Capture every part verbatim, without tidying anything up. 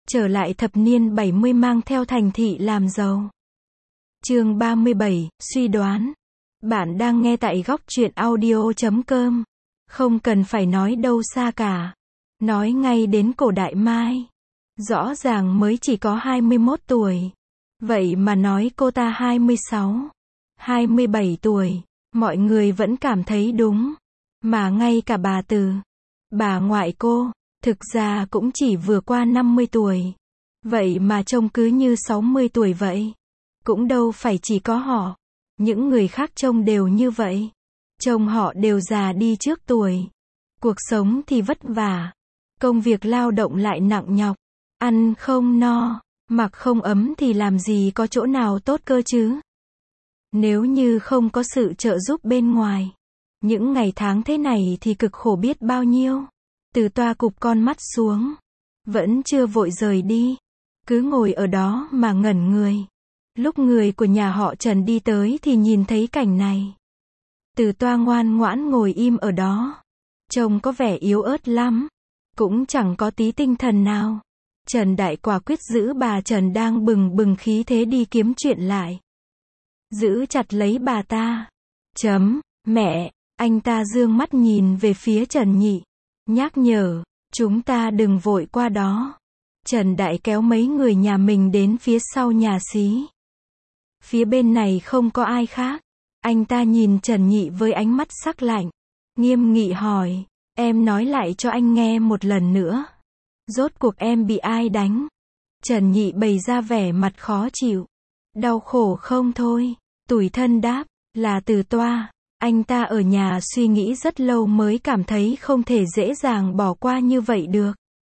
Trở lại thập niên bảy mươi mang theo thành thị làm giàu. Chương ba mươi bảy, suy đoán. Bạn đang nghe tại góc truyện audio chấm com. Không cần phải nói đâu xa cả. Nói ngay đến cổ đại Mai. Rõ ràng mới chỉ có hai mươi mốt tuổi. Vậy mà nói cô ta hai mươi sáu, hai mươi bảy tuổi. Mọi người vẫn cảm thấy đúng. Mà ngay cả bà Từ, bà ngoại cô, thực ra cũng chỉ vừa qua năm mươi tuổi. Vậy mà trông cứ như sáu mươi tuổi vậy. Cũng đâu phải chỉ có họ. Những người khác trông đều như vậy. Trông họ đều già đi trước tuổi. Cuộc sống thì vất vả. Công việc lao động lại nặng nhọc. Ăn không no, mặc không ấm thì làm gì có chỗ nào tốt cơ chứ. Nếu như không có sự trợ giúp bên ngoài. Những ngày tháng thế này thì cực khổ biết bao nhiêu. Từ Toa cụp con mắt xuống. Vẫn chưa vội rời đi. Cứ ngồi ở đó mà ngẩn người. Lúc người của nhà họ Trần đi tới thì nhìn thấy cảnh này. Từ Toa ngoan ngoãn ngồi im ở đó. Trông có vẻ yếu ớt lắm. Cũng chẳng có tí tinh thần nào. Trần Đại quả quyết giữ bà Trần đang bừng bừng khí thế đi kiếm chuyện lại. Giữ chặt lấy bà ta. Chấm, mẹ, anh ta dương mắt nhìn về phía Trần Nhị. Nhắc nhở, chúng ta đừng vội qua đó. Trần Đại kéo mấy người nhà mình đến phía sau nhà xí. Phía bên này không có ai khác. Anh ta nhìn Trần Nhị với ánh mắt sắc lạnh. Nghiêm nghị hỏi, em nói lại cho anh nghe một lần nữa. Rốt cuộc em bị ai đánh? Trần Nhị bày ra vẻ mặt khó chịu. Đau khổ không thôi. Tủi thân đáp, là Từ Toa. Anh ta ở nhà suy nghĩ rất lâu mới cảm thấy không thể dễ dàng bỏ qua như vậy được.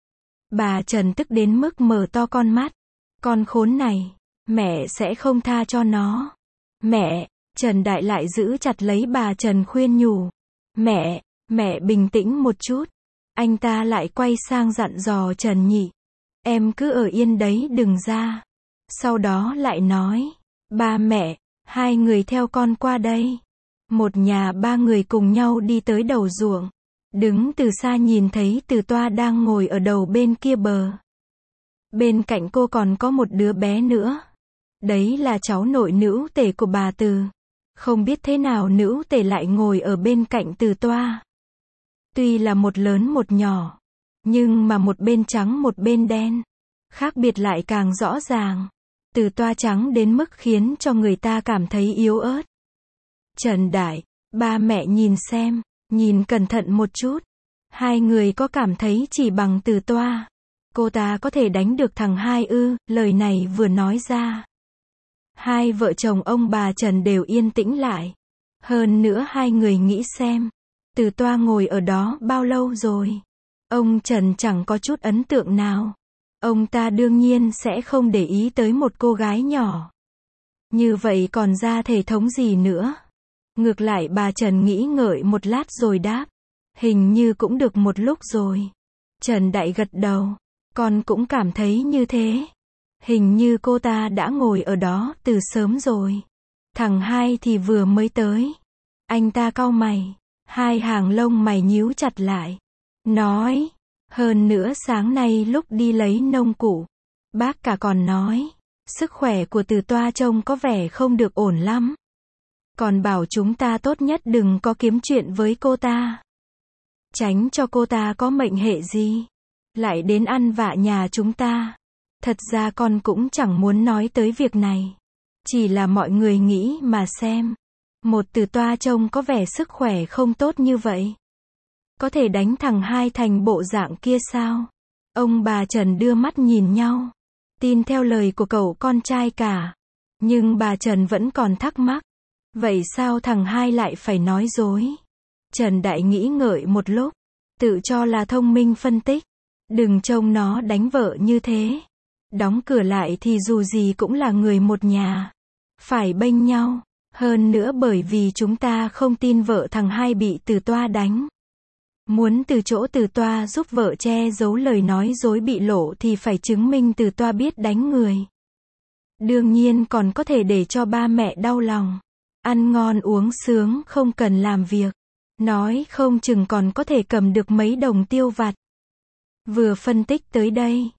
Bà Trần tức đến mức mở to con mắt. Con khốn này, mẹ sẽ không tha cho nó. Mẹ, Trần Đại lại giữ chặt lấy bà Trần khuyên nhủ. Mẹ, mẹ bình tĩnh một chút. Anh ta lại quay sang dặn dò Trần Nhị. Em cứ ở yên đấy đừng ra. Sau đó lại nói, ba mẹ, hai người theo con qua đây. Một nhà ba người cùng nhau đi tới đầu ruộng. Đứng từ xa nhìn thấy Từ Toa đang ngồi ở đầu bên kia bờ. Bên cạnh cô còn có một đứa bé nữa. Đấy là cháu nội nữ tể của bà Từ. Không biết thế nào nữ tể lại ngồi ở bên cạnh Từ Toa. Tuy là một lớn một nhỏ. Nhưng mà một bên trắng một bên đen. Khác biệt lại càng rõ ràng. Từ Toa trắng đến mức khiến cho người ta cảm thấy yếu ớt. Trần Đại, ba mẹ nhìn xem, nhìn cẩn thận một chút. Hai người có cảm thấy chỉ bằng Từ Toa, cô ta có thể đánh được thằng hai ư? Lời này vừa nói ra. Hai vợ chồng ông bà Trần đều yên tĩnh lại. Hơn nữa hai người nghĩ xem, Từ Toa ngồi ở đó bao lâu rồi? Ông Trần chẳng có chút ấn tượng nào. Ông ta đương nhiên sẽ không để ý tới một cô gái nhỏ. Như vậy còn ra thể thống gì nữa? Ngược lại bà Trần nghĩ ngợi một lát rồi đáp. Hình như cũng được một lúc rồi. Trần Đại gật đầu. Con cũng cảm thấy như thế. Hình như cô ta đã ngồi ở đó từ sớm rồi. Thằng hai thì vừa mới tới. Anh ta cau mày. Hai hàng lông mày nhíu chặt lại. Nói. Hơn nữa sáng nay lúc đi lấy nông cụ. Bác cả còn nói. Sức khỏe của Từ Toa trông có vẻ không được ổn lắm. Còn bảo chúng ta tốt nhất đừng có kiếm chuyện với cô ta. Tránh cho cô ta có mệnh hệ gì. Lại đến ăn vạ nhà chúng ta. Thật ra con cũng chẳng muốn nói tới việc này. Chỉ là mọi người nghĩ mà xem. Một Từ Toa trông có vẻ sức khỏe không tốt như vậy. Có thể đánh thằng hai thành bộ dạng kia sao? Ông bà Trần đưa mắt nhìn nhau. Tin theo lời của cậu con trai cả. Nhưng bà Trần vẫn còn thắc mắc. Vậy sao thằng hai lại phải nói dối? Trần Đại nghĩ ngợi một lúc. Tự cho là thông minh phân tích. Đừng trông nó đánh vợ như thế. Đóng cửa lại thì dù gì cũng là người một nhà. Phải bênh nhau. Hơn nữa bởi vì chúng ta không tin vợ thằng hai bị Từ Toa đánh. Muốn từ chỗ Từ Toa giúp vợ che giấu lời nói dối bị lộ thì phải chứng minh Từ Toa biết đánh người. Đương nhiên còn có thể để cho ba mẹ đau lòng. Ăn ngon uống sướng không cần làm việc. Nói không chừng còn có thể cầm được mấy đồng tiêu vặt. Vừa phân tích tới đây.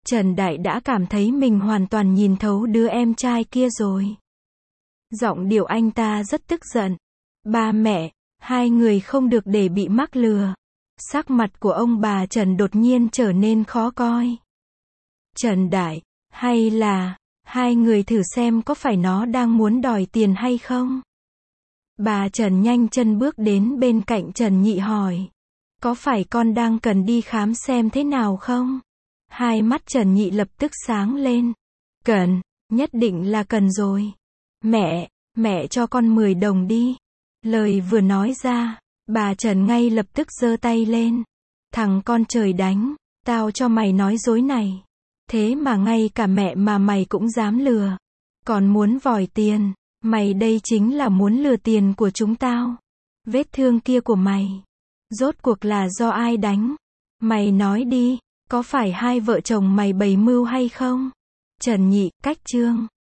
Trần Đại đã cảm thấy mình hoàn toàn nhìn thấu đứa em trai kia rồi. Giọng điệu anh ta rất tức giận. Ba mẹ, hai người không được để bị mắc lừa. Sắc mặt của ông bà Trần đột nhiên trở nên khó coi. Trần Đại, hay là, hai người thử xem có phải nó đang muốn đòi tiền hay không? Bà Trần nhanh chân bước đến bên cạnh Trần Nhị hỏi. Có phải con đang cần đi khám xem thế nào không? Hai mắt Trần Nhị lập tức sáng lên. Cần, nhất định là cần rồi. Mẹ, mẹ cho con mười đồng đi. Lời vừa nói ra, bà Trần ngay lập tức giơ tay lên. Thằng con trời đánh, tao cho mày nói dối này. Thế mà ngay cả mẹ mà mày cũng dám lừa. Còn muốn vòi tiền, mày đây chính là muốn lừa tiền của chúng tao. Vết thương kia của mày, rốt cuộc là do ai đánh? Mày nói đi, có phải hai vợ chồng mày bày mưu hay không? Trần Nhị, cách chương.